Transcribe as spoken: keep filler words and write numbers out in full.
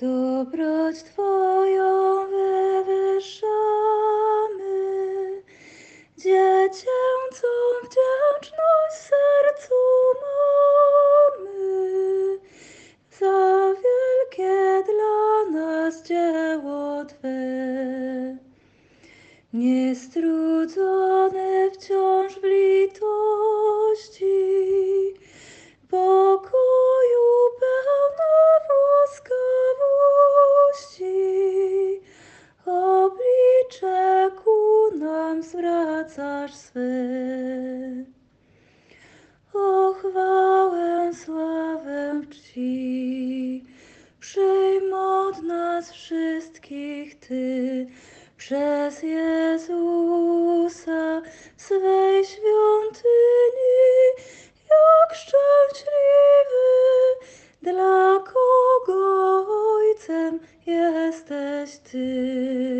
Dobroć Twoją wywyższamy, dziecięcą wdzięczność w sercu mamy, za wielkie dla nas dzieło Twe. Niestrudzone wciąż w litości, pokoju pełna łaskawości, oblicze ku nam zwracasz swe. O chwałę, sławę, czci, przyjm od nas wszystkich Ty, przez Jezusa swej świątyni, jak szczęśliwy, dla kogo Ojcem jesteś Ty.